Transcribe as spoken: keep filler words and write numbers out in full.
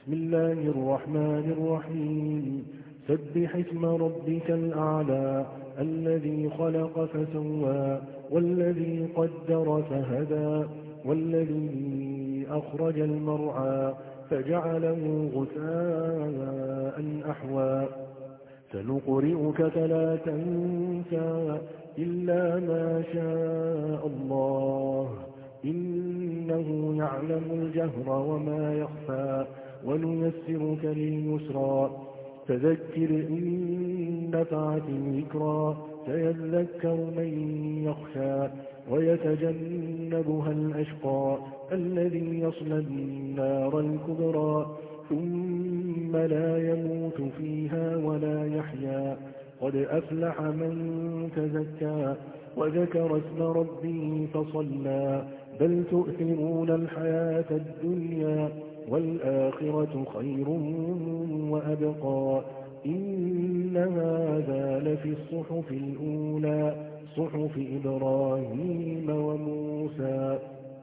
بسم الله الرحمن الرحيم سبح اسم ربك الأعلى الذي خلق فسوى والذي قدر فهدى والذي أخرج المرعى فجعله غثاء أحوى سنقرئك فلا تنسى إلا ما شاء الله إنه يعلم الجهر وما يخفى ونيسرك لليسرى فذكر إن نفعت الذكرى سيذكر من يخشى ويتجنبها الأشقى الذي يصلى النار الكبرى ثم لا يموت فيها ولا يحيا قد أفلح من تزكى وذكر اسم ربه فصلى بل تؤثرون الحياة الدنيا والآخرة خير وأبقى إن هذا لفي الصحف الأولى صحف إبراهيم وموسى